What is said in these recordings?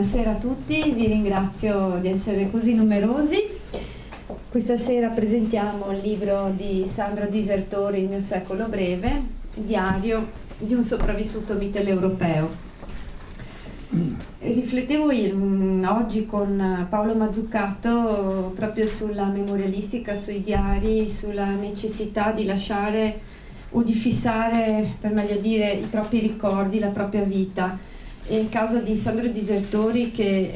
buonasera a tutti, vi ringrazio di essere così numerosi. Questa sera presentiamo il libro di Sandro Disertori, Il mio secolo breve, diario di un sopravvissuto mitteleuropeo. Riflettevo oggi con Paolo Mazzucato proprio sulla memorialistica, sui diari, sulla necessità di lasciare o di fissare, per meglio dire, i propri ricordi, la propria vita. E il caso di Sandro Disertori, che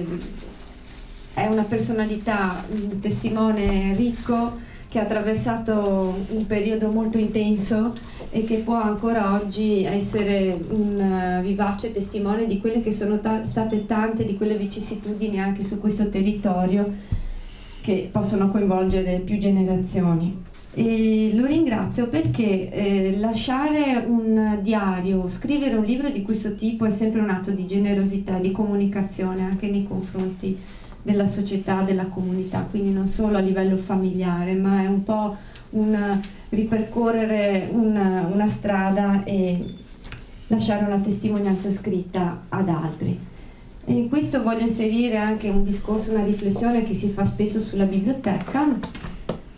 è una personalità, un testimone ricco, che ha attraversato un periodo molto intenso e che può ancora oggi essere un vivace testimone di quelle che sono state tante di quelle vicissitudini anche su questo territorio che possono coinvolgere più generazioni. E lo ringrazio perché lasciare un diario, scrivere un libro di questo tipo è sempre un atto di generosità, di comunicazione anche nei confronti della società, della comunità, quindi non solo a livello familiare, ma è un po' un ripercorrere una strada e lasciare una testimonianza scritta ad altri. E in questo voglio inserire anche un discorso, una riflessione che si fa spesso sulla biblioteca.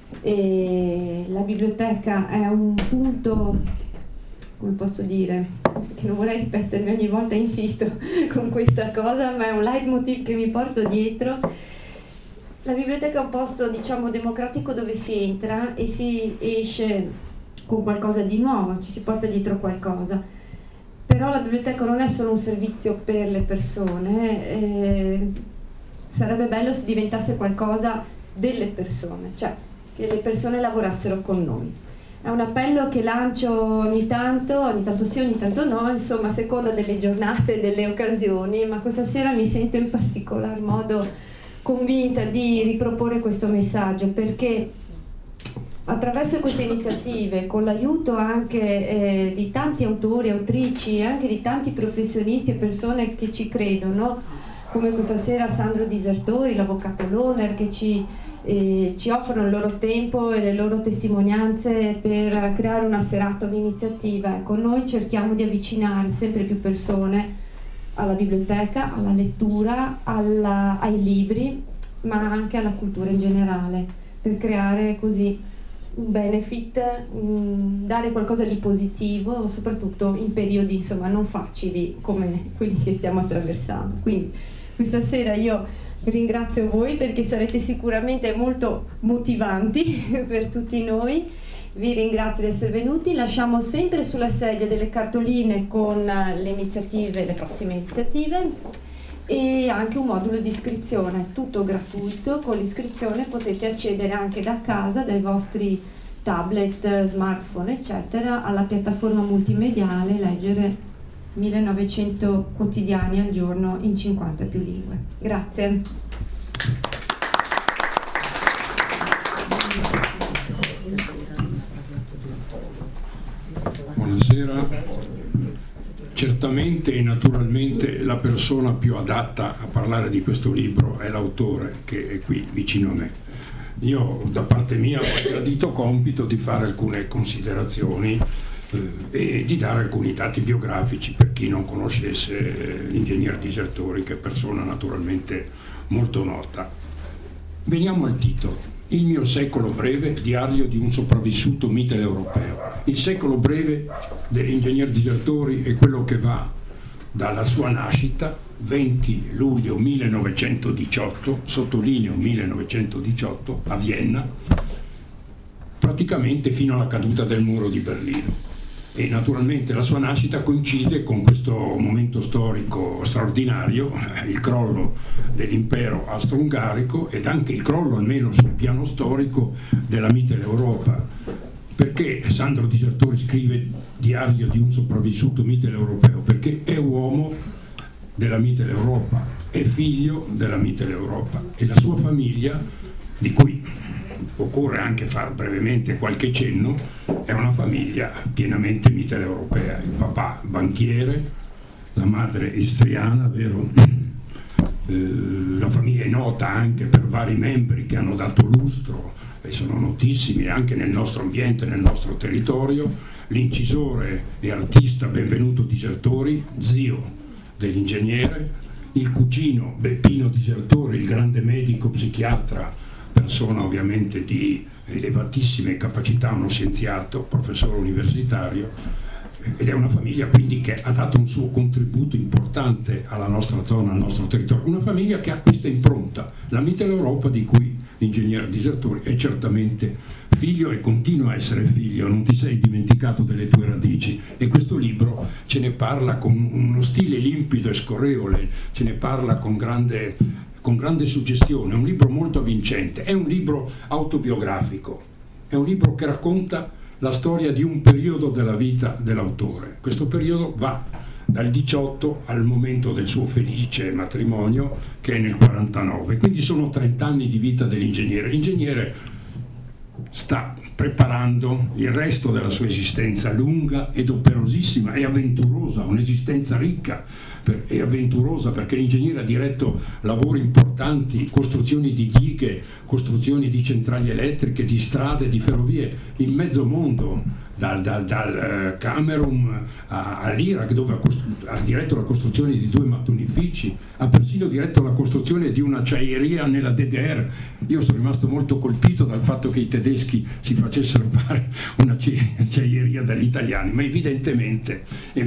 E la biblioteca è un punto, come posso dire, che non vorrei ripetermi ogni volta, insisto con questa cosa, ma è un leitmotiv che mi porto dietro. La biblioteca è un posto, diciamo, democratico dove si entra e si esce con qualcosa di nuovo, ci si porta dietro qualcosa. Però la biblioteca non è solo un servizio per le persone, sarebbe bello se diventasse qualcosa delle persone, cioè che le persone lavorassero con noi. È un appello che lancio ogni tanto sì, ogni tanto no, insomma a seconda delle giornate, delle occasioni, ma questa sera mi sento in particolar modo convinta di riproporre questo messaggio, perché attraverso queste iniziative, con l'aiuto anche di tanti autori, autrici e anche di tanti professionisti e persone che ci credono, come questa sera Sandro Disertori, l'avvocato Lohner, che ci offrono il loro tempo e le loro testimonianze per creare una serata, un'iniziativa. Ecco, noi cerchiamo di avvicinare sempre più persone alla biblioteca, alla lettura, ai libri, ma anche alla cultura in generale, per creare così un benefit, dare qualcosa di positivo, soprattutto in periodi, insomma, non facili come quelli che stiamo attraversando. Quindi questa sera io ringrazio voi perché sarete sicuramente molto motivanti per tutti noi. Vi ringrazio di essere venuti. Lasciamo sempre sulla sedia delle cartoline con le iniziative, le prossime iniziative, e anche un modulo di iscrizione, tutto gratuito. Con l'iscrizione potete accedere anche da casa, dai vostri tablet, smartphone, eccetera, alla piattaforma multimediale, leggere 1900 quotidiani al giorno in 50 più lingue. Grazie. Buonasera. Certamente e naturalmente la persona più adatta a parlare di questo libro è l'autore, che è qui vicino a me. Io da parte mia ho gradito compito di fare alcune considerazioni e di dare alcuni dati biografici per chi non conoscesse l'ingegner Disertori, che è persona naturalmente molto nota. Veniamo al titolo: Il mio secolo breve, diario di un sopravvissuto mitteleuropeo. Il secolo breve dell'ingegner Disertori è quello che va dalla sua nascita, 20 luglio 1918, sottolineo 1918, a Vienna, praticamente fino alla caduta del muro di Berlino. E naturalmente la sua nascita coincide con questo momento storico straordinario, il crollo dell'impero austro-ungarico ed anche il crollo, almeno sul piano storico, della Mitteleuropa. Perché Sandro Disertori scrive diario di un sopravvissuto mitteleuropeo? Perché è uomo della Mitteleuropa, è figlio della Mitteleuropa, e la sua famiglia, di cui occorre anche fare brevemente qualche cenno, è una famiglia pienamente mitteleuropea. Il papà banchiere, la madre istriana, vero? La famiglia è nota anche per vari membri che hanno dato lustro e sono notissimi anche nel nostro ambiente, nel nostro territorio. L'incisore e artista Benvenuto Disertori, zio dell'ingegnere, il cugino Beppino Disertori, il grande medico psichiatra, persona ovviamente di elevatissime capacità, uno scienziato, professore universitario, ed è una famiglia quindi che ha dato un suo contributo importante alla nostra zona, al nostro territorio, una famiglia che ha questa impronta, la Mitteleuropa, di cui l'ingegnere Disertori è certamente figlio e continua a essere figlio, non ti sei dimenticato delle tue radici, e questo libro ce ne parla con uno stile limpido e scorrevole, ce ne parla con grande suggestione, è un libro molto avvincente, è un libro autobiografico, è un libro che racconta la storia di un periodo della vita dell'autore. Questo periodo va dal 18 al momento del suo felice matrimonio, che è nel 49, quindi sono 30 anni di vita dell'ingegnere. L'ingegnere sta preparando il resto della sua esistenza lunga ed operosissima e avventurosa, un'esistenza ricca e avventurosa, perché l'ingegnere ha diretto lavori importanti, costruzioni di dighe, costruzioni di centrali elettriche, di strade, di ferrovie in mezzo mondo, dal Camerun all'Iraq, dove ha diretto la costruzione di 2 mattonifici, ha persino diretto la costruzione di un'acciaieria nella DDR. Io sono rimasto molto colpito dal fatto che i tedeschi si facessero fare un'acciaieria dagli italiani, ma evidentemente,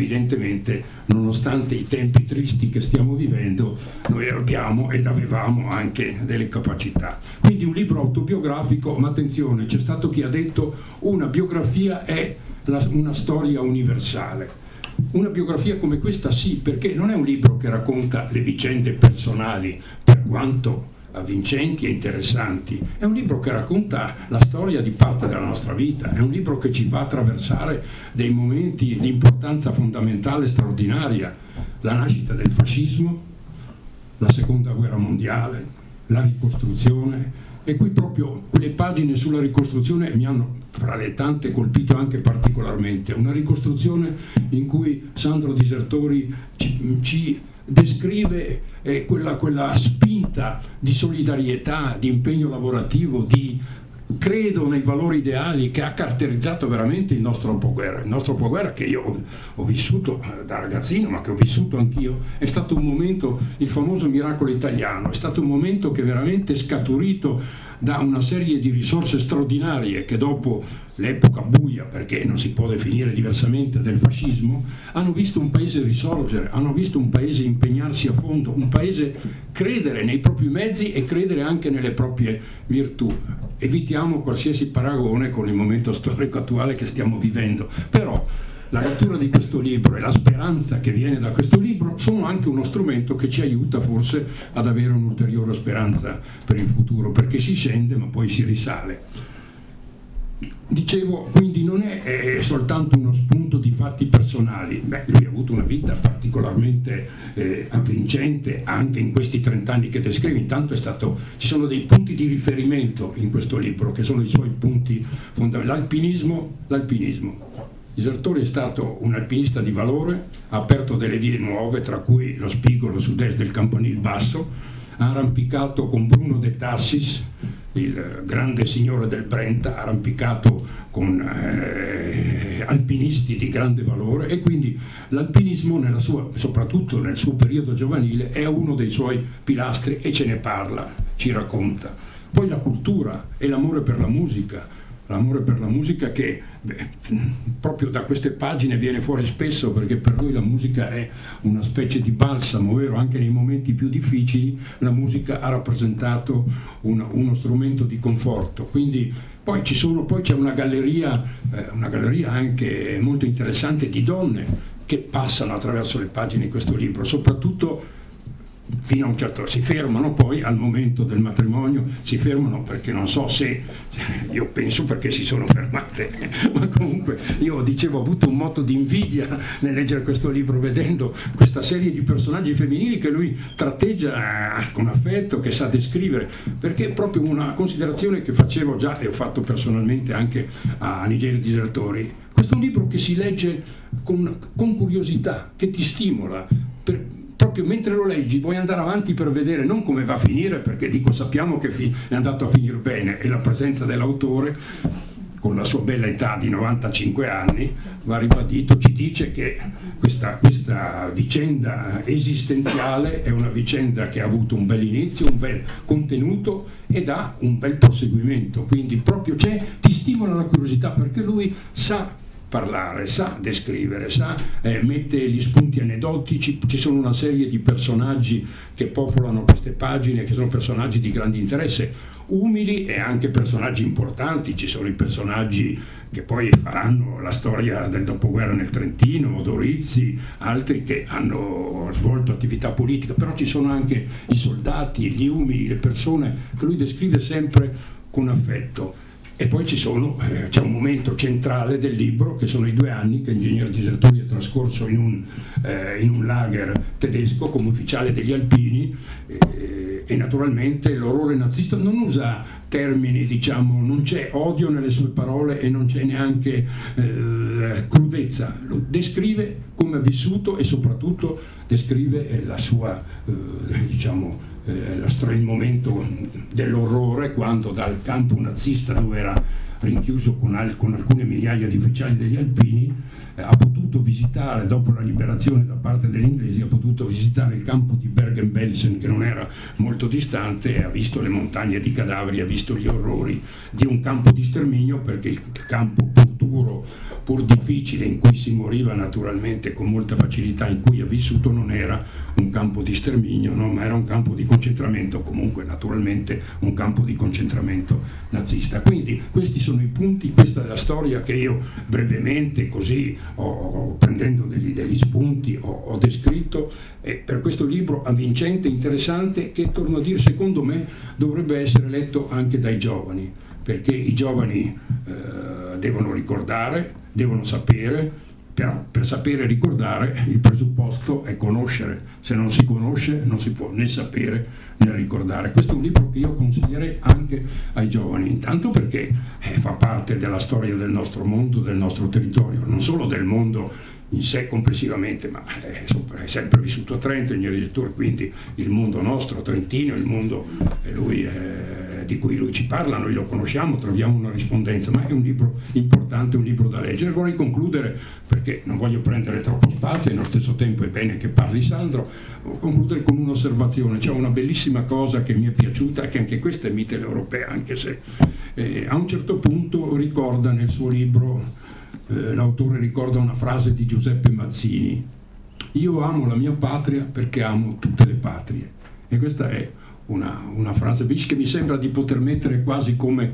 nonostante i tempi tristi che stiamo vivendo, noi abbiamo ed avevamo anche delle capacità. Quindi un libro autobiografico, ma attenzione, c'è stato chi ha detto una biografia è una storia universale. Una biografia come questa sì, perché non è un libro che racconta le vicende personali, per quanto avvincenti e interessanti, è un libro che racconta la storia di parte della nostra vita, è un libro che ci fa attraversare dei momenti di importanza fondamentale, straordinaria, la nascita del fascismo, la seconda guerra mondiale, la ricostruzione, e qui proprio quelle pagine sulla ricostruzione mi hanno, fra le tante, colpito anche particolarmente. Una ricostruzione in cui Sandro Disertori ci descrive quella spinta di solidarietà, di impegno lavorativo, di credo nei valori ideali che ha caratterizzato veramente il nostro dopoguerra, che io ho vissuto da ragazzino, ma che ho vissuto anch'io. È stato un momento, il famoso miracolo italiano, è stato un momento che veramente è scaturito da una serie di risorse straordinarie che dopo l'epoca buia, perché non si può definire diversamente, del fascismo, hanno visto un paese risorgere, hanno visto un paese impegnarsi a fondo, un paese credere nei propri mezzi e credere anche nelle proprie virtù. Evitiamo qualsiasi paragone con il momento storico attuale che stiamo vivendo, però la lettura di questo libro e la speranza che viene da questo libro sono anche uno strumento che ci aiuta forse ad avere un'ulteriore speranza per il futuro, perché si scende ma poi si risale. Dicevo, quindi non è soltanto uno spunto di fatti personali. Lui ha avuto una vita particolarmente avvincente anche in questi 30 anni che descrive. Intanto ci sono dei punti di riferimento in questo libro che sono i suoi punti fondamentali. L'alpinismo. Disertori è stato un alpinista di valore, ha aperto delle vie nuove, tra cui lo spigolo sud-est del Campanile Basso, ha arrampicato con Bruno de Tassis, il grande signore del Brenta, ha arrampicato con alpinisti di grande valore, e quindi l'alpinismo soprattutto nel suo periodo giovanile è uno dei suoi pilastri, e ce ne parla, ci racconta. Poi la cultura e l'amore per la musica che proprio da queste pagine viene fuori spesso, perché per lui la musica è una specie di balsamo, vero? Anche nei momenti più difficili la musica ha rappresentato uno strumento di conforto. Quindi poi c'è una galleria anche molto interessante di donne che passano attraverso le pagine di questo libro, soprattutto fino a un certo, si fermano poi al momento del matrimonio, si fermano perché non so se io penso perché si sono fermate, ma comunque io dicevo, ho avuto un moto di invidia nel leggere questo libro, vedendo questa serie di personaggi femminili che lui tratteggia con affetto, che sa descrivere, perché è proprio una considerazione che facevo già e ho fatto personalmente anche a Nigeri Disertori. Questo è un libro che si legge con curiosità, che ti stimola, proprio mentre lo leggi vuoi andare avanti per vedere non come va a finire, perché sappiamo che è andato a finire bene, e la presenza dell'autore con la sua bella età di 95 anni, va ribadito, ci dice che questa vicenda esistenziale è una vicenda che ha avuto un bel inizio, un bel contenuto ed ha un bel proseguimento, quindi proprio ti stimola la curiosità, perché lui sa parlare, sa descrivere, mette gli spunti aneddotici, ci sono una serie di personaggi che popolano queste pagine, che sono personaggi di grande interesse, umili e anche personaggi importanti. Ci sono i personaggi che poi faranno la storia del dopoguerra nel Trentino, Dorizzi, altri che hanno svolto attività politica, però ci sono anche i soldati, gli umili, le persone che lui descrive sempre con affetto. E poi c'è un momento centrale del libro, che sono i 2 anni che l'ingegnere Disertori ha trascorso in un lager tedesco come ufficiale degli Alpini, e naturalmente l'orrore nazista non usa termini, diciamo, non c'è odio nelle sue parole e non c'è neanche crudezza, lo descrive come ha vissuto e soprattutto descrive la sua, il momento dell'orrore, quando dal campo nazista, dove era rinchiuso con alcune migliaia di ufficiali degli Alpini, ha potuto visitare, dopo la liberazione da parte degli inglesi, ha potuto visitare il campo di Bergen-Belsen, che non era molto distante, e ha visto le montagne di cadaveri, ha visto gli orrori di un campo di sterminio, perché il campo pur duro, pur difficile, in cui si moriva naturalmente con molta facilità, in cui ha vissuto, non era un campo di sterminio, no, ma era un campo di concentramento, comunque naturalmente un campo di concentramento nazista. Quindi questi sono i punti, questa è la storia che io brevemente, così prendendo degli spunti, ho descritto, e per questo libro avvincente, interessante, che, torno a dire, secondo me dovrebbe essere letto anche dai giovani, perché i giovani devono ricordare, devono sapere. Per sapere ricordare, il presupposto è conoscere. Se non si conosce non si può né sapere né ricordare. Questo è un libro che io consiglierei anche ai giovani, intanto perché fa parte della storia del nostro mondo, del nostro territorio, non solo del mondo in sé complessivamente, ma è sempre vissuto a Trento, il direttore, quindi il mondo nostro trentino, il mondo di cui lui ci parla, noi lo conosciamo, troviamo una rispondenza, ma è un libro importante, un libro da leggere. Vorrei concludere, perché non voglio prendere troppo spazio e nello stesso tempo è bene che parli Sandro, concludere con un'osservazione. C'è una bellissima cosa che mi è piaciuta, che anche questa è mitteleuropea, anche se a un certo punto ricorda nel suo libro, l'autore ricorda una frase di Giuseppe Mazzini: io amo la mia patria perché amo tutte le patrie. E questa è una frase che mi sembra di poter mettere quasi come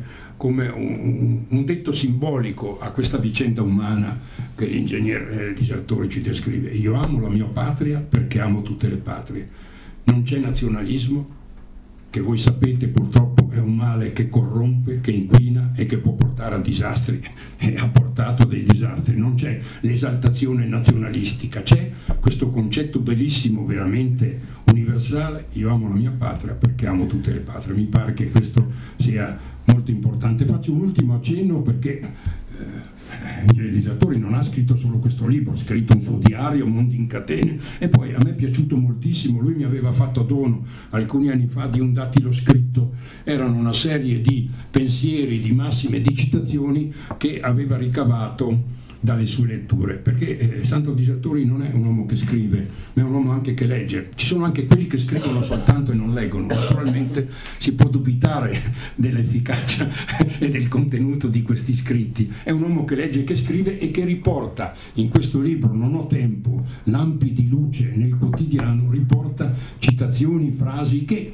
un detto simbolico a questa vicenda umana che l'ingegnere Disertori ci descrive. Io amo la mia patria perché amo tutte le patrie. Non c'è nazionalismo, che voi sapete purtroppo è un male che corrompe, che inquina e che può portare a disastri, e ha portato dei disastri. Non c'è l'esaltazione nazionalistica, c'è questo concetto bellissimo, veramente universale: io amo la mia patria perché amo tutte le patrie. Mi pare che questo sia molto importante. Faccio un ultimo accenno, perché il realizzatore non ha scritto solo questo libro, ha scritto un suo diario, Mondi in catene, e poi a me è piaciuto moltissimo, lui mi aveva fatto dono alcuni anni fa di un dattilo scritto, erano una serie di pensieri, di massime, di citazioni che aveva ricavato dalle sue letture, perché Sandro Disertori non è un uomo che scrive, ma è un uomo anche che legge. Ci sono anche quelli che scrivono soltanto e non leggono, naturalmente si può dubitare dell'efficacia e del contenuto di questi scritti. È un uomo che legge, che scrive e che riporta in questo libro, Non ho tempo, lampi di luce nel quotidiano, riporta citazioni, frasi che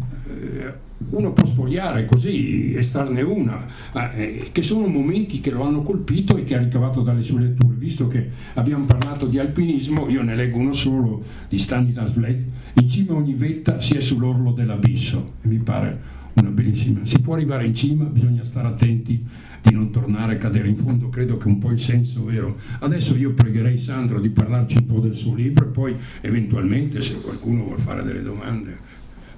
uno può sfogliare così, estrarne una, che sono momenti che lo hanno colpito e che ha ricavato dalle sue letture. Visto che abbiamo parlato di alpinismo, io ne leggo uno solo di Stanislas Lem: in cima a ogni vetta si è sull'orlo dell'abisso, e mi pare una bellissima. Si può arrivare in cima, bisogna stare attenti di non tornare a cadere in fondo. Credo che un po' il senso vero. Adesso io pregherei Sandro di parlarci un po' del suo libro e poi eventualmente, se qualcuno vuol fare delle domande.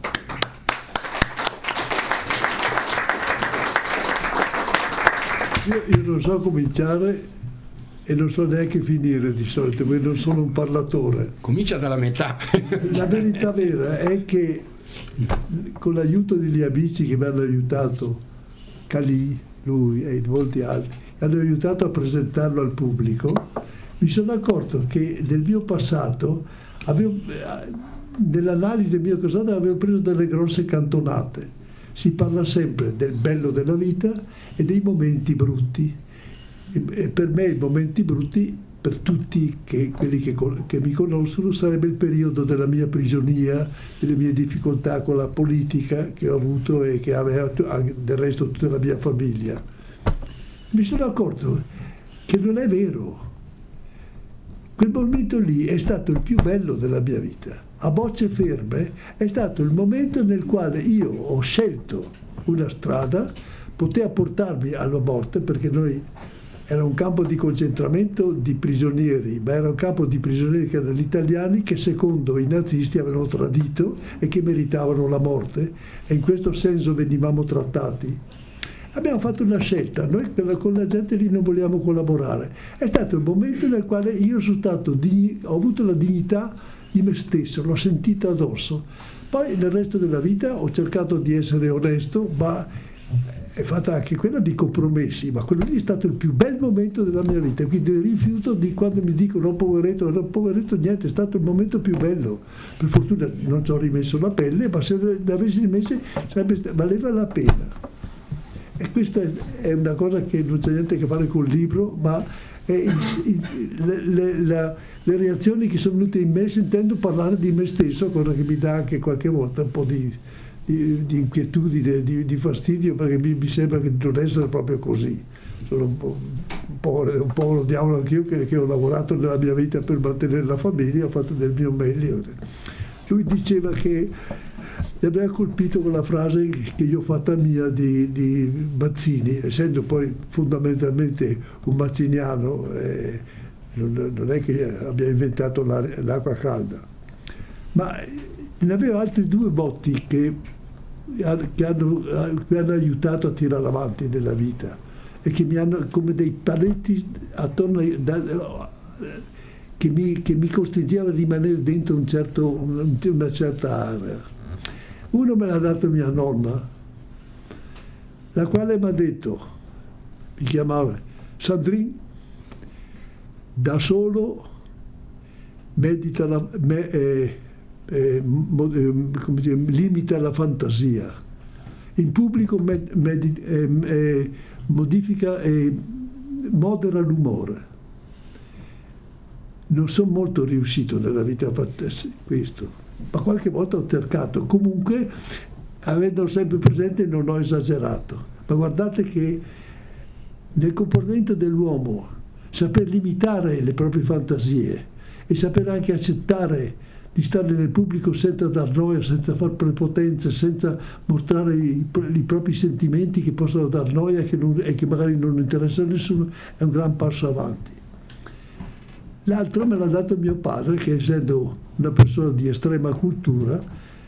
Io non so cominciare e non so neanche finire di solito, perché non sono un parlatore. Comincia dalla metà. La verità vera è che con l'aiuto degli amici che mi hanno aiutato, Calì, lui e molti altri, hanno aiutato a presentarlo al pubblico, mi sono accorto che del mio passato, nell'analisi del mio passato avevo preso delle grosse cantonate. Si parla sempre del bello della vita e dei momenti brutti. E per me i momenti brutti, per tutti quelli che mi conoscono, sarebbe il periodo della mia prigionia, delle mie difficoltà con la politica che ho avuto e che aveva del resto tutta la mia famiglia. Mi sono accorto che non è vero. Quel momento lì è stato il più bello della mia vita. A bocce ferme è stato il momento nel quale io ho scelto una strada, poteva portarmi alla morte, perché noi era un campo di concentramento di prigionieri, ma era un campo di prigionieri che erano gli italiani che secondo i nazisti avevano tradito e che meritavano la morte, e in questo senso venivamo trattati. Abbiamo fatto una scelta, noi con la gente lì non vogliamo collaborare. È stato il momento nel quale io ho avuto la dignità di me stesso, l'ho sentita addosso. Poi nel resto della vita ho cercato di essere onesto, ma è fatta anche quella di compromessi, ma quello lì è stato il più bel momento della mia vita, quindi il rifiuto di quando mi dicono poveretto, niente, è stato il momento più bello. Per fortuna non ci ho rimesso la pelle, ma se l'avessi rimessa valeva la pena. E questa è una cosa che non c'è niente a che fare col libro, ma è le reazioni che sono venute in me sentendo parlare di me stesso, cosa che mi dà anche qualche volta un po' di inquietudine, di fastidio, perché mi sembra che non essere proprio così. Sono un povero diavolo anch'io che ho lavorato nella mia vita per mantenere la famiglia, ho fatto del mio meglio. Lui diceva che mi aveva colpito quella frase che io ho fatta mia di Mazzini, essendo poi fondamentalmente un mazziniano, non è che abbia inventato l'acqua calda, ma ne aveva altri due motti che hanno aiutato a tirare avanti nella vita e che mi hanno come dei paletti attorno che mi costringeva a rimanere dentro una certa area. Uno me l'ha dato mia nonna, la quale mi ha detto, mi chiamava Sandrine, da solo medita limita la fantasia, in pubblico modifica e modera l'umore. Non sono molto riuscito nella vita a fare questo, ma qualche volta ho cercato. Comunque, avendo sempre presente, non ho esagerato. Ma guardate che nel comportamento dell'uomo, saper limitare le proprie fantasie e saper anche accettare di stare nel pubblico senza dar noia, senza far prepotenze, senza mostrare i propri sentimenti che possono dar noia e che magari non interessano a nessuno, è un gran passo avanti. L'altro me l'ha dato mio padre, che essendo una persona di estrema cultura,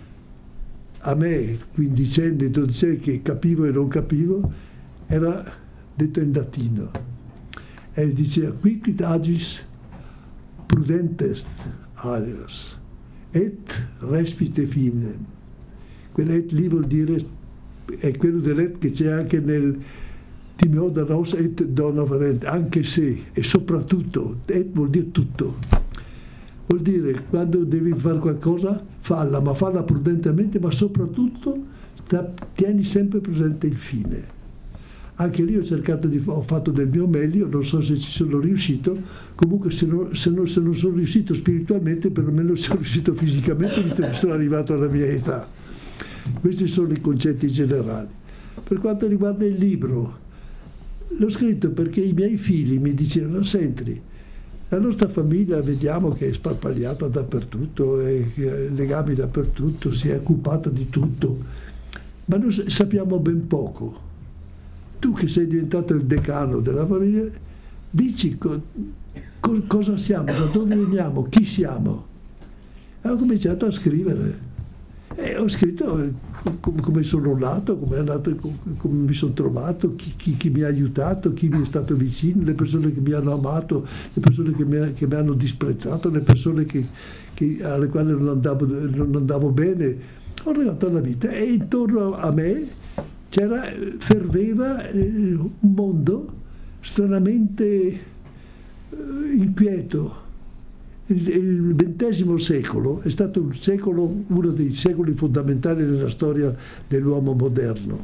a me, quindicenni, dodicenni, che capivo e non capivo, era detto in latino. E diceva, quicquid agis prudentest alias, et respite finem. Quell'et lì vuol dire, è quello dell'et che c'è anche nel Timeo da nos et dona verente, anche se e soprattutto, et vuol dire tutto. Vuol dire quando devi fare qualcosa, falla, ma falla prudentemente, ma soprattutto tieni sempre presente il fine. Anche lì ho fatto del mio meglio, non so se ci sono riuscito, comunque se non sono riuscito spiritualmente, perlomeno sono riuscito fisicamente, visto che sono arrivato alla mia età. Questi sono i concetti generali. Per quanto riguarda il libro, l'ho scritto perché i miei figli mi dicevano, senti, la nostra famiglia vediamo che è sparpagliata dappertutto, è legami dappertutto, si è occupata di tutto, ma noi sappiamo ben poco. Tu che sei diventato il decano della famiglia, dici cosa siamo, da dove veniamo, chi siamo. E ho cominciato a scrivere. E ho scritto come sono nato, come mi sono trovato, chi mi ha aiutato, chi mi è stato vicino, le persone che mi hanno amato, le persone che mi hanno disprezzato, le persone alle quali non andavo bene. Ho regalato la vita e intorno a me ferveva un mondo stranamente inquieto. Il XX secolo è stato uno dei secoli fondamentali nella storia dell'uomo moderno,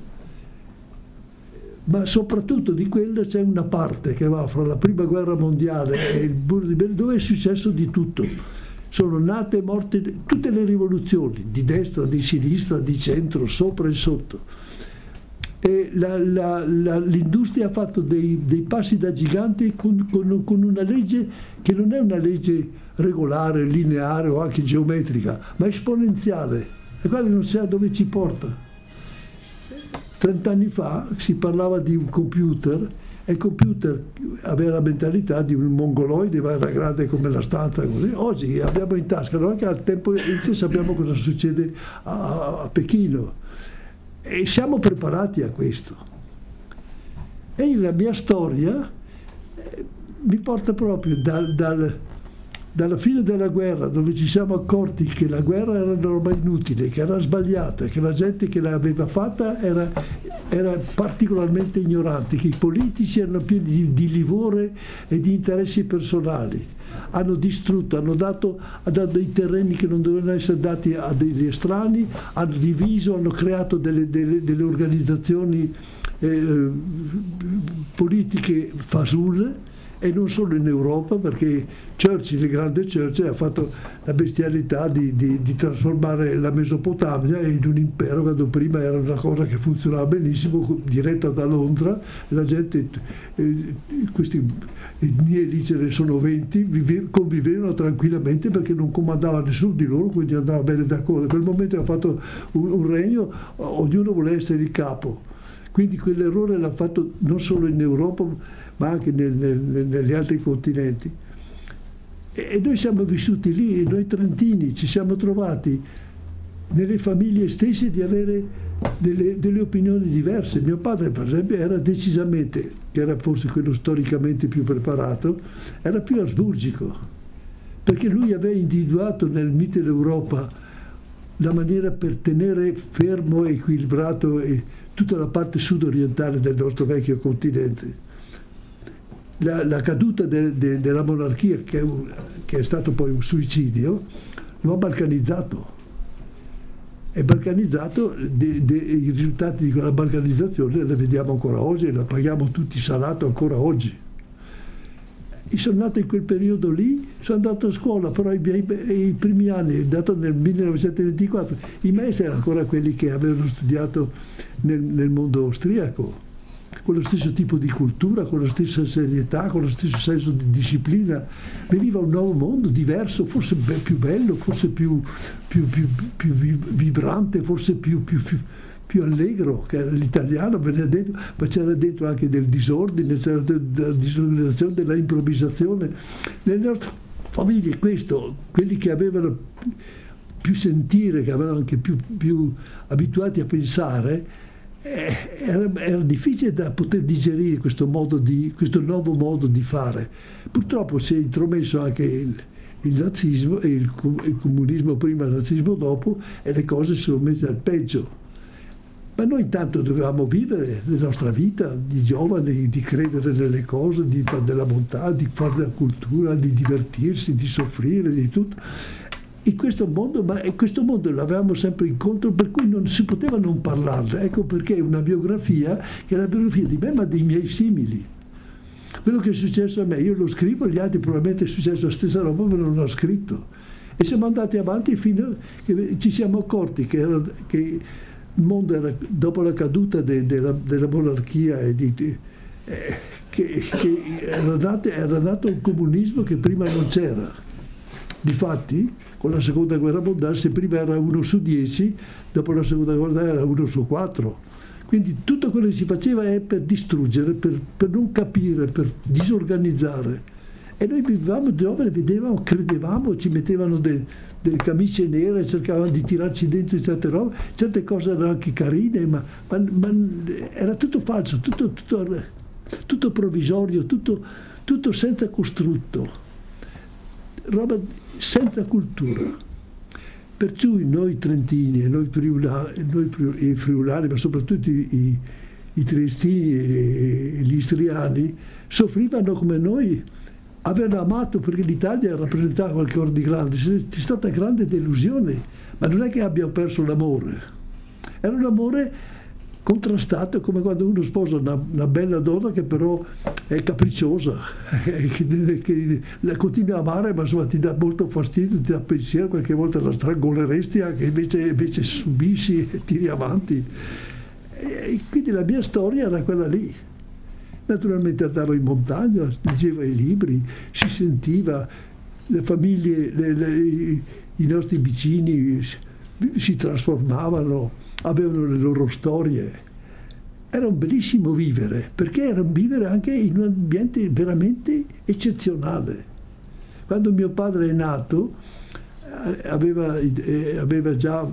ma soprattutto di quello c'è una parte che va fra la prima guerra mondiale e il muro di Berlino, dove è successo di tutto. Sono nate e morte tutte le rivoluzioni, di destra, di sinistra, di centro, sopra e sotto. E l'industria ha fatto dei passi da gigante con una legge che non è una legge regolare, lineare o anche geometrica, ma esponenziale, e quella non sa dove ci porta. 30 anni fa si parlava di un computer, e il computer aveva la mentalità di un mongoloide, ma era grande come la stanza. Così. Oggi abbiamo in tasca, no? Anche al tempo sappiamo cosa succede a Pechino. E siamo preparati a questo. E la mia storia mi porta proprio dalla fine della guerra, dove ci siamo accorti che la guerra era una roba inutile, che era sbagliata, che la gente che l'aveva fatta era particolarmente ignorante, che i politici erano pieni di livore e di interessi personali. Hanno distrutto, hanno dato dei terreni che non dovevano essere dati a degli estranei, hanno diviso, hanno creato delle organizzazioni politiche fasulle, e non solo in Europa, perché Churchill, il grande Churchill, ha fatto la bestialità di trasformare la Mesopotamia in un impero, quando prima era una cosa che funzionava benissimo, diretta da Londra. La gente, questi etnie lì ce ne sono 20, convivevano tranquillamente perché non comandava nessuno di loro, quindi andava bene d'accordo. In quel momento ha fatto un regno, ognuno voleva essere il capo. Quindi quell'errore l'ha fatto non solo in Europa, ma anche negli altri continenti. E noi siamo vissuti lì, noi trentini ci siamo trovati nelle famiglie stesse di avere delle opinioni diverse. Mio padre, per esempio, era decisamente, che era forse quello storicamente più preparato, era più asburgico, perché lui aveva individuato nel Mitteleuropa la maniera per tenere fermo e equilibrato tutta la parte sud-orientale del nostro vecchio continente. La caduta della monarchia, che è stato poi un suicidio, lo ha balcanizzato. E balcanizzato, i risultati di quella balcanizzazione li vediamo ancora oggi, la paghiamo tutti salato ancora oggi. Io sono nato in quel periodo lì, sono andato a scuola, però i primi anni, dato nel 1924, i maestri erano ancora quelli che avevano studiato nel mondo austriaco, con lo stesso tipo di cultura, con la stessa serietà, con lo stesso senso di disciplina. Veniva un nuovo mondo, diverso, forse più bello, forse più vibrante, forse più allegro, che era l'italiano, dentro, ma c'era dentro anche del disordine, c'era della disorganizzazione, della improvvisazione. Nelle nostre famiglie quelli che avevano più sentire, che avevano anche più abituati a pensare, era difficile da poter digerire questo nuovo modo di fare. Purtroppo si è intromesso anche il nazismo e il comunismo prima e il nazismo dopo, e le cose si sono messe al peggio. Ma noi intanto dovevamo vivere la nostra vita di giovani, di credere nelle cose, di fare della bontà, di fare della cultura, di divertirsi, di soffrire, di tutto. In questo mondo, ma questo mondo l'avevamo sempre incontro, per cui non si poteva non parlarne. Ecco perché è una biografia che è la biografia di me, ma dei miei simili. Quello che è successo a me, io lo scrivo, gli altri probabilmente è successo la stessa roba, ma non l'ho scritto. E siamo andati avanti fino a che ci siamo accorti che il mondo era, dopo la caduta della monarchia che era nato un comunismo che prima non c'era. Difatti, con la seconda guerra mondiale, se prima era 1 su 10, dopo la seconda guerra mondiale era 1 su 4. Quindi tutto quello che si faceva è per distruggere, per non capire, per disorganizzare. E noi vivevamo giovani, vedevamo, credevamo, ci mettevano delle camicie nere, cercavano di tirarci dentro certe robe, certe cose erano anche carine, ma era tutto falso, tutto provvisorio, tutto senza costrutto, roba senza cultura. Perciò noi trentini e noi friulani, ma soprattutto i triestini e gli istriani, soffrivano come noi, avevano amato perché l'Italia rappresentava qualcosa di grande. C'è stata grande delusione, ma non è che abbiamo perso l'amore. Era un amore contrastato, come quando uno sposa una bella donna che però è capricciosa, che la continui a amare, ma insomma ti dà molto fastidio, ti dà pensiero, qualche volta la strangoleresti, anche invece subisci e tiri avanti. E quindi la mia storia era quella lì. Naturalmente andavo in montagna, leggeva i libri, si sentiva, le famiglie, i nostri vicini si trasformavano, avevano le loro storie. Era un bellissimo vivere, perché era un vivere anche in un ambiente veramente eccezionale. Quando mio padre è nato, aveva già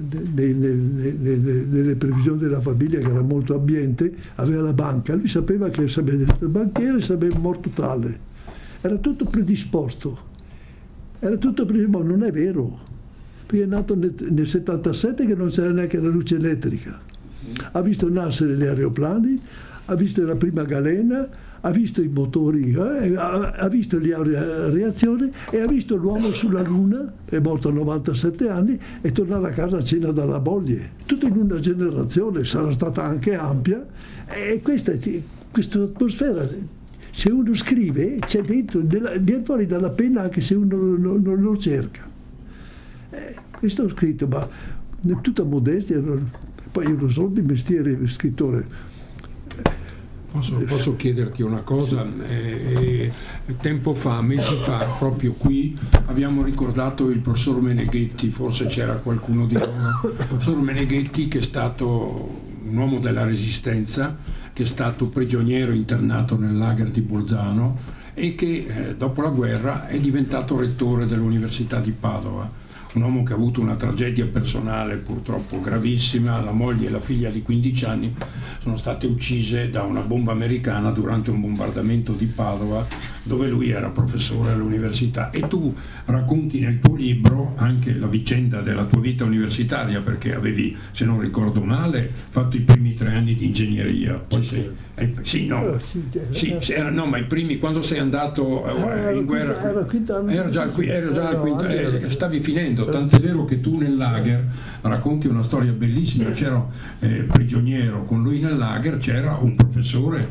nelle previsioni della famiglia, che era molto ambiente, aveva la banca. Lui sapeva che sarebbe diventato banchiere, sarebbe morto tale. Era tutto predisposto. Ma non è vero. Poi è nato nel 77 che non c'era neanche la luce elettrica. Ha visto nascere gli aeroplani, ha visto la prima galena, ha visto i motori, ha visto le reazioni e ha visto l'uomo sulla Luna, è morto a 97 anni, e tornare a casa a cena dalla moglie. Tutto in una generazione, sarà stata anche ampia, e questa atmosfera, se uno scrive, c'è dentro, viene fuori dalla penna anche se uno non lo cerca. Questo ho scritto, ma tutta modestia, poi io non sono di mestiere scrittore. Posso chiederti una cosa? Tempo fa, mesi fa, proprio qui abbiamo ricordato il professor Meneghetti, forse c'era qualcuno di loro. Il professor Meneghetti, che è stato un uomo della Resistenza, che è stato prigioniero internato nel lager di Bolzano e che dopo la guerra è diventato rettore dell'Università di Padova. Un uomo che ha avuto una tragedia personale purtroppo gravissima. La moglie e la figlia di 15 anni sono state uccise da una bomba americana durante un bombardamento di Padova, dove lui era professore all'università. E tu racconti nel tuo libro anche la vicenda della tua vita universitaria, perché avevi, se non ricordo male, fatto i primi 3 anni di ingegneria. Poi ma i primi, quando sei andato in guerra, era già al quinto, stavi finendo. Tant'è vero che tu nel lager racconti una storia bellissima. C'era prigioniero con lui nel lager, c'era un professore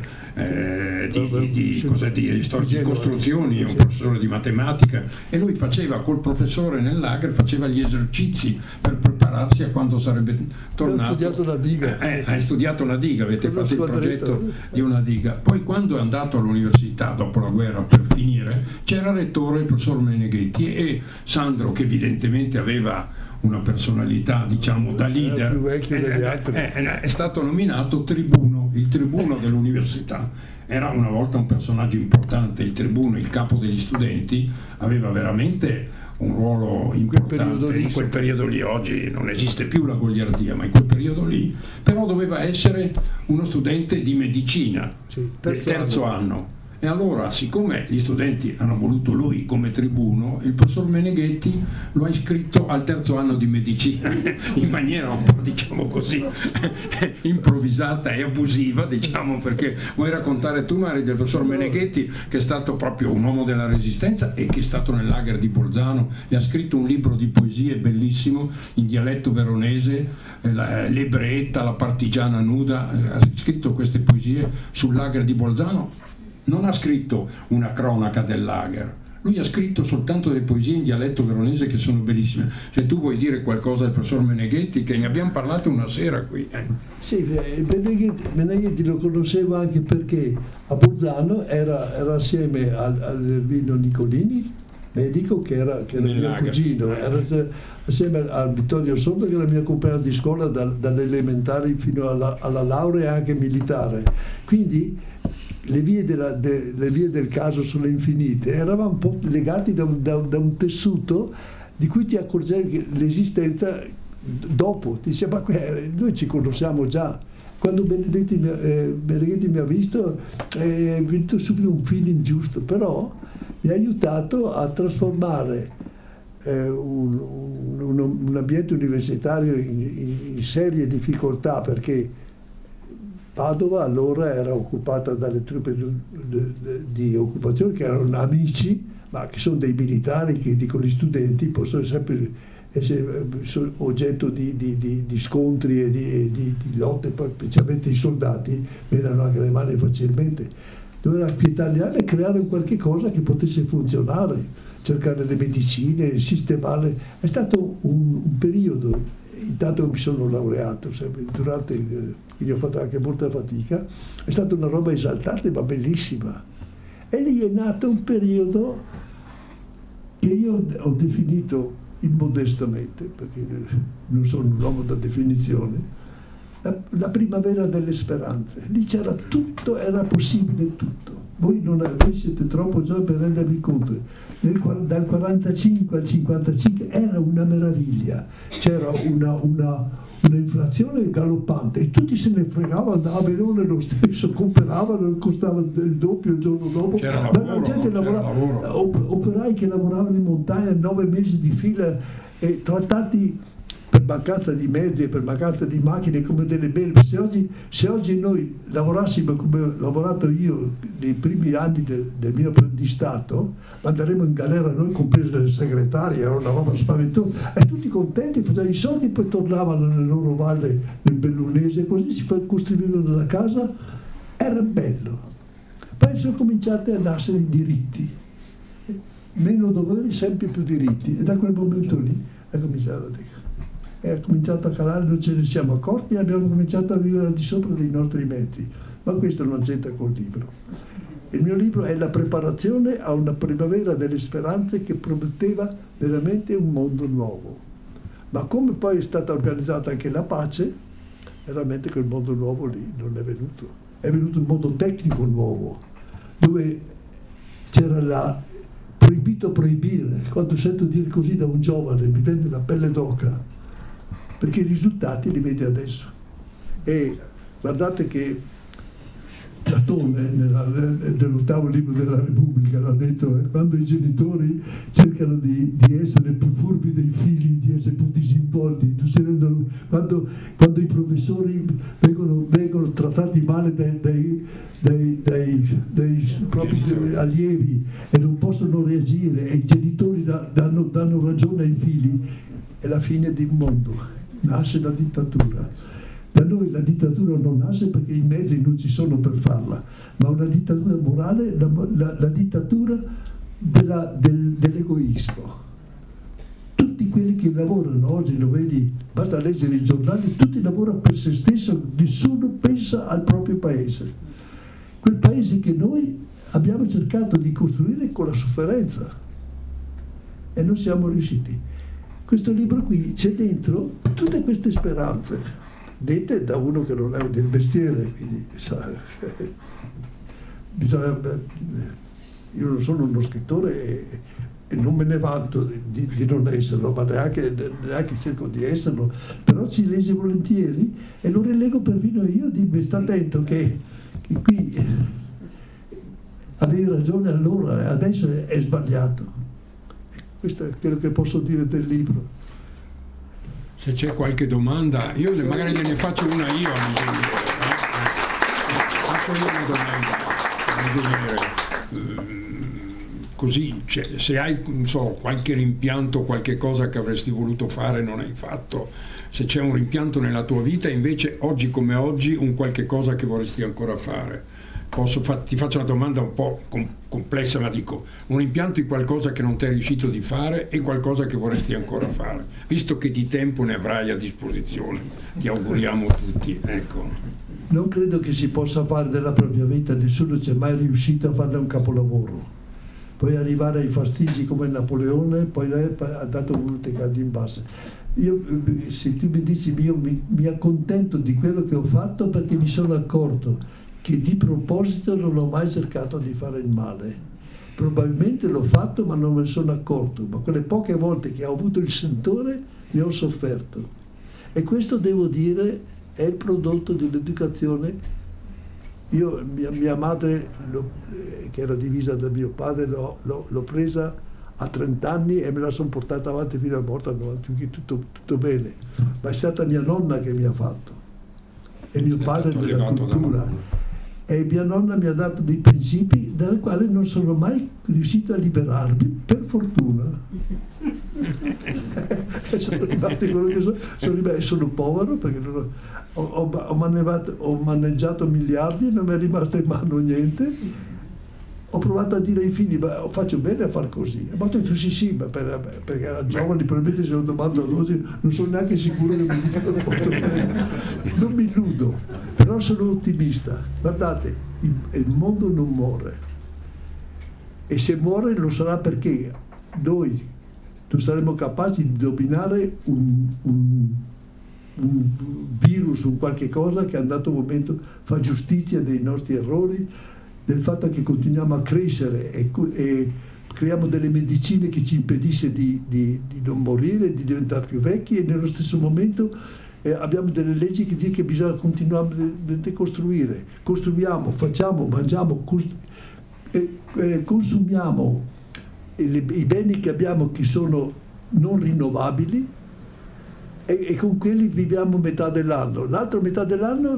di costruzioni, un professore di matematica, e lui faceva col professore nel lager, faceva gli esercizi per prepararsi a quando sarebbe tornato. Ho studiato una diga. Hai studiato una diga, avete fatto il progetto di una diga. Poi quando è andato all'università dopo la guerra per finire, c'era rettore il professor Meneghetti, e Sandro, che evidentemente aveva una personalità, diciamo, da leader, più vecchio degli altri, è stato nominato il tribuno dell'università. Era una volta un personaggio importante, il tribuno, il capo degli studenti, aveva veramente un ruolo importante in quel periodo lì. Oggi non esiste più la goliardia, ma in quel periodo lì però doveva essere uno studente di medicina, del terzo anno. E allora, siccome gli studenti hanno voluto lui come tribuno, il professor Meneghetti lo ha iscritto al terzo anno di medicina in maniera un po', diciamo così, improvvisata e abusiva, diciamo, perché vuoi raccontare tu, Mari, del professor Meneghetti, che è stato proprio un uomo della Resistenza e che è stato nel lager di Bolzano e ha scritto un libro di poesie bellissimo in dialetto veronese, l'ebreetta, la partigiana nuda. Ha scritto queste poesie sul lager di Bolzano. Non ha scritto una cronaca del lager, lui ha scritto soltanto delle poesie in dialetto veronese che sono bellissime. Se tu vuoi dire qualcosa del professor Meneghetti, che ne abbiamo parlato una sera qui. Sì, Meneghetti lo conoscevo anche perché a Bolzano era assieme al Vino Nicolini, medico, che era mio cugino, era assieme al Vittorio Soto, che era mio compagno di scuola dalle elementari fino alla laurea anche militare. Quindi le vie del caso sono infinite. Eravamo un po' legati da un tessuto di cui ti accorgevi l'esistenza dopo. Ti dice, ma noi ci conosciamo già. Quando Meneghetti mi ha visto, è venuto subito un feeling giusto, però mi ha aiutato a trasformare un ambiente universitario in serie difficoltà, perché Padova allora era occupata dalle truppe di occupazione che erano amici, ma che sono dei militari che dicono gli studenti possono sempre essere oggetto di scontri e di lotte, specialmente i soldati venivano anche le mani facilmente. Doveva quietarli e creare qualche cosa che potesse funzionare, cercare le medicine, sistemarle. È stato un periodo, intanto mi sono laureato, durante, quindi ho fatto anche molta fatica, è stata una roba esaltante ma bellissima. E lì è nato un periodo che io ho definito immodestamente, perché non sono un uomo da definizione, la primavera delle speranze. Lì c'era tutto, era possibile tutto. Voi siete troppo giovani per rendervi conto. Dal 45 al 55 era una meraviglia. C'era un'inflazione galoppante e tutti se ne fregavano, a Melone lo stesso, comperavano, costava il doppio il giorno dopo. C'era Ma lavoro, la gente lavorava, operai che lavoravano in montagna 9 mesi di fila e trattati per mancanza di mezzi e per mancanza di macchine come delle belve. Se oggi noi lavorassimo come ho lavorato io nei primi anni del mio apprendistato, manderemmo in galera noi, comprese le segretarie, era una roba spaventosa, e tutti contenti, facevano i soldi, poi tornavano nel loro valle, nel Bellunese, così si costruivano la casa. Era bello. Poi sono cominciati a nascere i diritti, meno doveri, sempre più diritti, e da quel momento lì è cominciato a calare, non ce ne siamo accorti e abbiamo cominciato a vivere al di sopra dei nostri mezzi. Ma questo non c'entra col libro. Il mio libro è la preparazione a una primavera delle speranze che prometteva veramente un mondo nuovo. Ma come poi è stata organizzata anche la pace, veramente quel mondo nuovo lì non è venuto. È venuto un mondo tecnico nuovo, dove c'era proibito proibire. Quando sento dire così da un giovane mi viene la pelle d'oca, perché i risultati li vedi adesso. E guardate che Platone nell'ottavo libro della Repubblica l'ha detto, quando i genitori cercano di essere più furbi dei figli, di essere più disinvolti, quando i professori vengono trattati male dai propri allievi e non possono reagire, e i genitori danno ragione ai figli, è la fine di un mondo. Nasce la dittatura. Da noi la dittatura non nasce perché i mezzi non ci sono per farla, ma una dittatura morale, la dittatura dell'egoismo. Tutti quelli che lavorano oggi, lo vedi, basta leggere i giornali, tutti lavorano per se stesso, nessuno pensa al proprio paese. Quel paese che noi abbiamo cercato di costruire con la sofferenza e non siamo riusciti. Questo libro qui c'è dentro tutte queste speranze, dette da uno che non è del mestiere, quindi io non sono uno scrittore e non me ne vanto di non esserlo, ma neanche cerco di esserlo, però ci legge volentieri e lo rilego perfino io, dimmi, sta attento che qui avevi ragione allora, adesso è sbagliato. Questo è quello che posso dire del libro. Se c'è qualche domanda, io magari gliene faccio una io. Faccio io una domanda. Così, cioè, se hai, non so, qualche rimpianto, qualche cosa che avresti voluto fare non hai fatto, se c'è un rimpianto nella tua vita, invece oggi come oggi un qualche cosa che vorresti ancora fare. Ti faccio una domanda un po' complessa, ma dico, un rimpianto di qualcosa che non ti è riuscito di fare e qualcosa che vorresti ancora fare, visto che di tempo ne avrai a disposizione, ti auguriamo tutti, ecco. Non credo che si possa fare della propria vita, nessuno ci è mai riuscito a farne un capolavoro. Poi arrivare ai fastigi come Napoleone, poi ha dato molte cade in basso. Io, se tu mi dici, io mi accontento di quello che ho fatto perché mi sono accorto che di proposito non ho mai cercato di fare il male. Probabilmente l'ho fatto ma non me ne sono accorto, ma quelle poche volte che ho avuto il sentore ne ho sofferto. E questo, devo dire, è il prodotto dell'educazione. Io, mia madre, che era divisa da mio padre, l'ho presa a 30 anni e me la sono portata avanti fino a morte a 90, tutto bene. Ma è stata mia nonna che mi ha fatto, e mio padre della cultura. E mia nonna mi ha dato dei principi dai quali non sono mai riuscito a liberarmi, per fortuna. Sono rimasto quello che sono povero perché ho maneggiato miliardi e non mi è rimasto in mano niente. Ho provato a dire ai figli, ma faccio bene a far così. Ma ho detto sì, ma perché erano giovani, probabilmente se lo domando a loro non sono neanche sicuro che mi dicano molto bene. Non mi illudo, però sono ottimista. Guardate, il mondo non muore, e se muore lo sarà perché noi non saremo capaci di dominare un virus, un qualche cosa che è andato un momento, fa giustizia dei nostri errori, del fatto che continuiamo a crescere e creiamo delle medicine che ci impedisce di non morire, di diventare più vecchi, e nello stesso momento abbiamo delle leggi che dicono che bisogna continuare a costruire. Costruiamo, facciamo, mangiamo, consumiamo i beni che abbiamo, che sono non rinnovabili, e con quelli viviamo metà dell'anno. L'altra metà dell'anno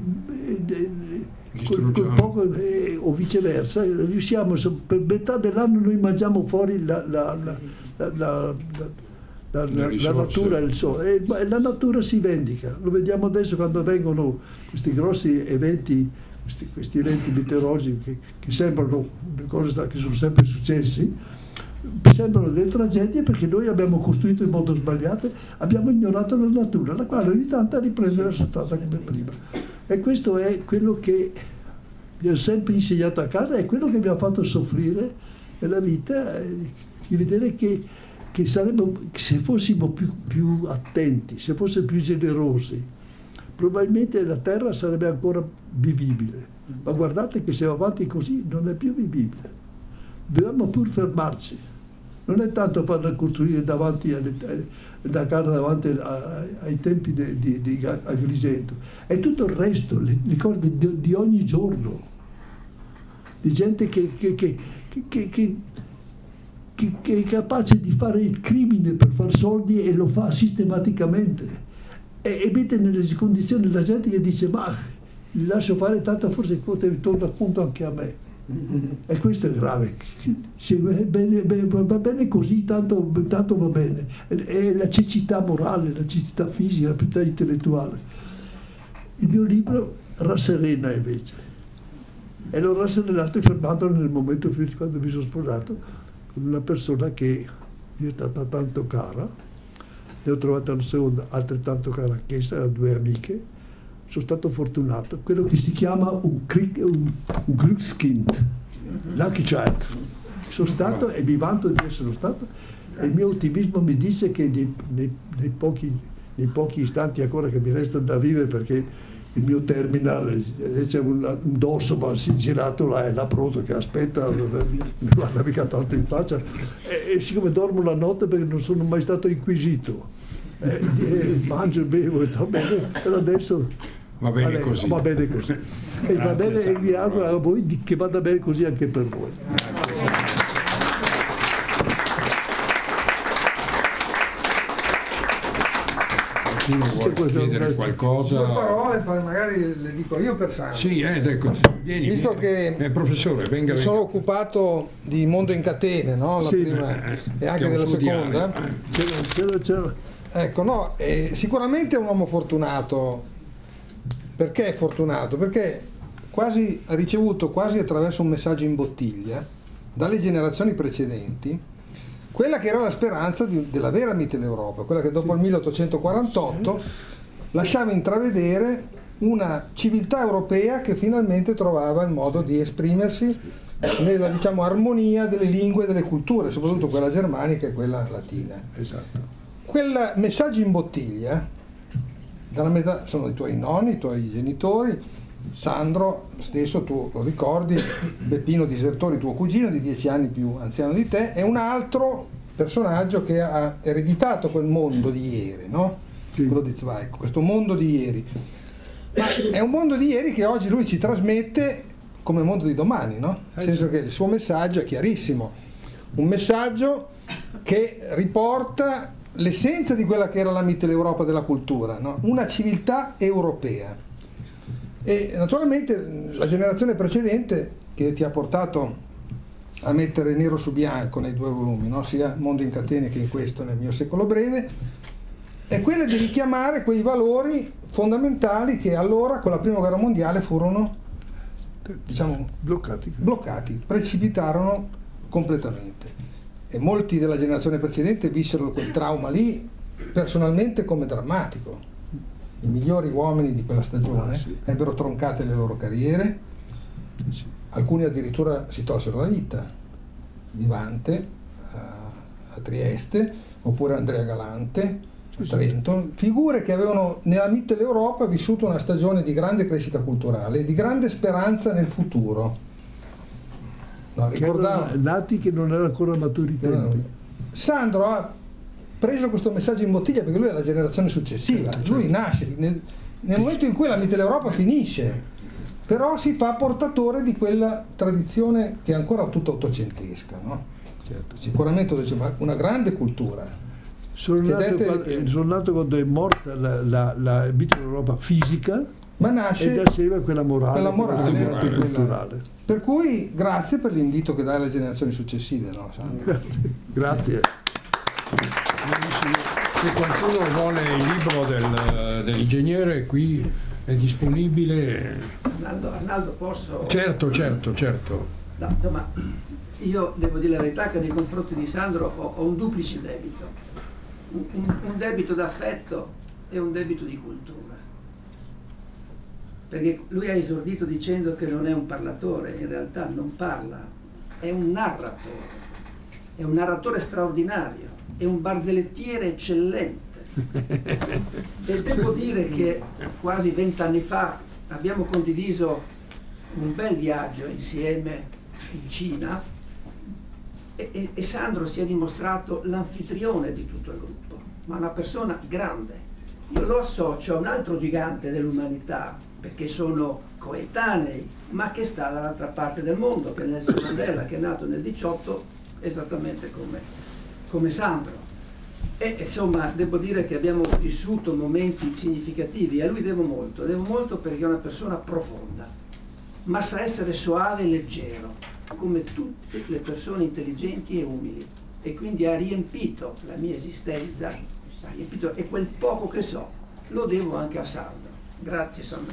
con poco, o viceversa, riusciamo, per metà dell'anno noi mangiamo fuori la natura e il sole, e la natura si vendica. Lo vediamo adesso quando vengono questi grossi eventi, questi eventi meteorologici che sembrano cose che sono sempre successi, sembrano delle tragedie perché noi abbiamo costruito in modo sbagliato, abbiamo ignorato la natura, la quale ogni tanto riprende la sua strada come prima. E questo è quello che mi ha sempre insegnato a casa, è quello che mi ha fatto soffrire nella vita, di vedere che saremmo, se fossimo più attenti, se fossimo più generosi, probabilmente la terra sarebbe ancora vivibile. Ma guardate che se va avanti così non è più vivibile. Dobbiamo pur fermarci. Non è tanto farla costruire davanti la casa davanti ai tempi di Agrigento, è tutto il resto, le cose di ogni giorno, di gente che è capace di fare il crimine per far soldi e lo fa sistematicamente, e mette nelle condizioni la gente che dice ma li lascio fare, tanto forse torna conto anche a me. E questo è grave. Se va bene così, tanto va bene. È la cecità morale, la cecità fisica, la cecità intellettuale. Il mio libro rasserena invece, e l'ho rasserenato fermandolo nel momento quando mi sono sposato con una persona che mi è stata tanto cara. Ne ho trovata una seconda altrettanto cara anch'essa, erano due amiche. Sono stato fortunato, quello che si chiama un Glückskind, lucky child. Sono stato e mi vanto di essere stato, e il mio ottimismo mi dice che nei pochi istanti ancora che mi resta da vivere, perché il mio terminal c'è un dosso ma si è girato là, è là pronto che aspetta, mi guarda mica tanto in faccia, e siccome dormo la notte perché non sono mai stato inquisito, mangio e bevo e va bene, però adesso va bene così. Va bene così. E va bene, e vi auguro a voi che vada bene così anche per voi. Vuole chiedere qualcosa? Due parole, magari le dico io per Sandro. Sì, ecco, vieni. Visto che professore, venga. Mi sono occupato di Mondo in Catene, no? La prima e anche della seconda. C'era. Ecco, no, sicuramente è un uomo fortunato. Perché è fortunato? Perché ha ricevuto quasi attraverso un messaggio in bottiglia dalle generazioni precedenti quella che era la speranza della vera Mitteleuropa, quella che dopo il 1848 lasciava intravedere una civiltà europea che finalmente trovava il modo di esprimersi nella, diciamo, armonia delle lingue e delle culture, soprattutto quella germanica e quella latina. Esatto. Quel messaggio in bottiglia, dalla metà sono i tuoi nonni, i tuoi genitori, Sandro stesso, tu lo ricordi, Beppino Disertori, tuo cugino di 10 anni più anziano di te, e un altro personaggio che ha ereditato quel mondo di ieri, no? Sì. Quello di Zweig, questo mondo di ieri. Ma è un mondo di ieri che oggi lui ci trasmette come il mondo di domani, no? Nel senso che il suo messaggio è chiarissimo. un messaggio che riporta l'essenza di quella che era la Mitteleuropa della cultura, no? Una civiltà europea. E naturalmente la generazione precedente, che ti ha portato a mettere nero su bianco nei 2 volumi, no? Sia Mondo in catene che in questo, nel mio secolo breve, è quella di richiamare quei valori fondamentali che allora con la prima guerra mondiale furono, diciamo, bloccati, precipitarono completamente. E molti della generazione precedente vissero quel trauma lì personalmente come drammatico. I migliori uomini di quella stagione ebbero troncate le loro carriere, alcuni addirittura si tolsero la vita, Vivante a Trieste, oppure Andrea Galante a Trento, figure che avevano nella Mitteleuropa vissuto una stagione di grande crescita culturale e di grande speranza nel futuro. Nati che non erano ancora maturi tempi. Sandro ha preso questo messaggio in bottiglia perché lui è la generazione successiva, lui nasce nel momento in cui la Mitteleuropa finisce, però si fa portatore di quella tradizione che è ancora tutta ottocentesca, no? Certo. Sicuramente una grande cultura. Sono nato quando è morta la Mitteleuropa fisica, ma nasce e nasceva quella morale culturale. Per cui grazie per l'invito che dai alle generazioni successive, no? Grazie. Se qualcuno vuole il libro dell'ingegnere, qui è disponibile. Arnaldo, posso? Certo. No, insomma, io devo dire la verità che nei confronti di Sandro ho un duplice debito, un debito d'affetto e un debito di cultura. Perché lui ha esordito dicendo che non è un parlatore, in realtà non parla, è un narratore straordinario, è un barzellettiere eccellente. E devo dire che quasi 20 anni fa abbiamo condiviso un bel viaggio insieme in Cina e Sandro si è dimostrato l'anfitrione di tutto il gruppo, ma una persona grande. Io lo associo a un altro gigante dell'umanità, perché sono coetanei, ma che sta dall'altra parte del mondo, che è Nelson Mandela, che è nato nel 18 esattamente come Sandro. E insomma devo dire che abbiamo vissuto momenti significativi, a lui devo molto perché è una persona profonda, ma sa essere soave e leggero, come tutte le persone intelligenti e umili, e quindi ha riempito la mia esistenza, e quel poco che so lo devo anche a Sandro. Grazie Sandro.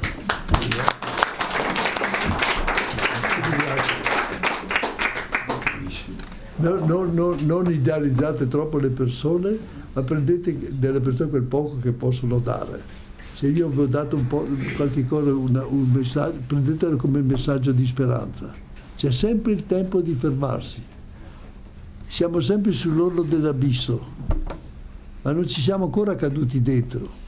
Non idealizzate troppo le persone, ma prendete delle persone quel poco che possono dare. Se io vi ho dato un po' qualche cosa, un messaggio, prendetelo come messaggio di speranza. C'è sempre il tempo di fermarsi. Siamo sempre sull'orlo dell'abisso, ma non ci siamo ancora caduti dentro.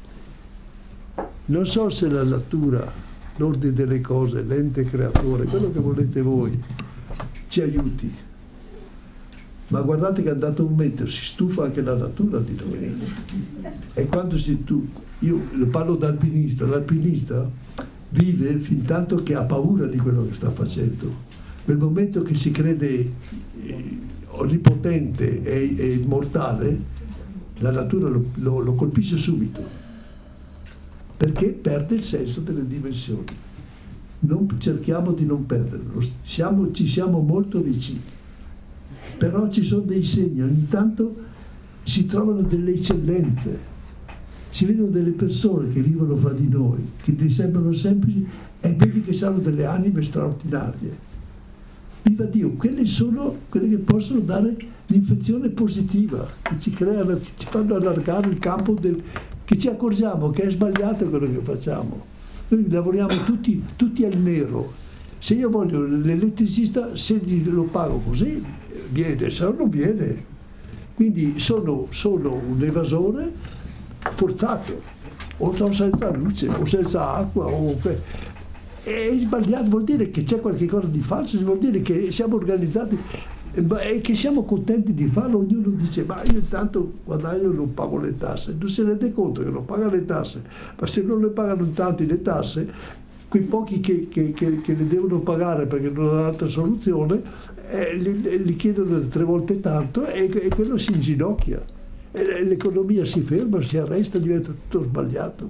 Non so se la natura, l'ordine delle cose, l'ente creatore, quello che volete voi, ci aiuti. Ma guardate che è andato un metro, si stufa anche la natura di noi. E quando io parlo da alpinista, l'alpinista vive fin tanto che ha paura di quello che sta facendo. Nel momento che si crede onnipotente e immortale, la natura lo colpisce subito, perché perde il senso delle dimensioni. Cerchiamo di non perderlo, ci siamo molto vicini, però ci sono dei segni, ogni tanto si trovano delle eccellenze, si vedono delle persone che vivono fra di noi, che ti sembrano semplici e vedi che hanno delle anime straordinarie. Viva Dio, quelle sono quelle che possono dare l'infezione positiva, che ci creano, che ci fanno allargare il campo che ci accorgiamo che è sbagliato quello che facciamo. Noi lavoriamo tutti al nero. Se io voglio l'elettricista, se lo pago così, viene, se no non viene. Quindi sono un evasore forzato, o senza luce, o senza acqua, è sbagliato, vuol dire che c'è qualche cosa di falso, vuol dire che siamo organizzati e che siamo contenti di farlo. Ognuno dice: ma io intanto guadagno, non pago le tasse. Non si rende conto che non paga le tasse, ma se non le pagano tanti le tasse, quei pochi che le devono pagare perché non hanno altra soluzione, li chiedono 3 volte tanto e quello si inginocchia. L'economia si ferma, si arresta, diventa tutto sbagliato.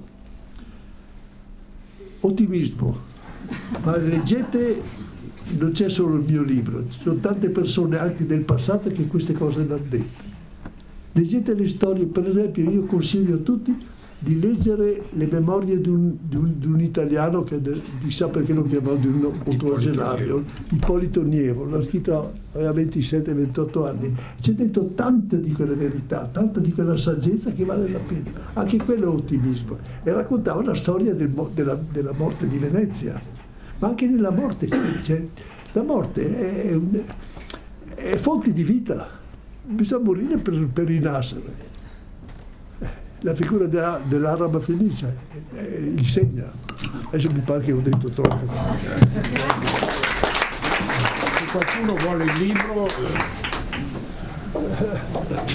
Ottimismo. Ma leggete, non c'è solo il mio libro, ci sono tante persone anche del passato che queste cose le hanno dette. Leggete le storie, per esempio io consiglio a tutti di leggere le memorie di un italiano che chissà perché lo chiamavo di un ottuagenario, Ippolito Nievo, l'ha scritto aveva 27-28 anni, c'è dentro tante di quelle verità, tanta di quella saggezza che vale la pena, anche quello è ottimismo, e raccontava la storia della morte di Venezia, ma anche nella morte la morte è fonte di vita, bisogna morire per rinascere. La figura dell'araba felice insegna. Adesso mi pare che ho detto troppo. Se qualcuno vuole il libro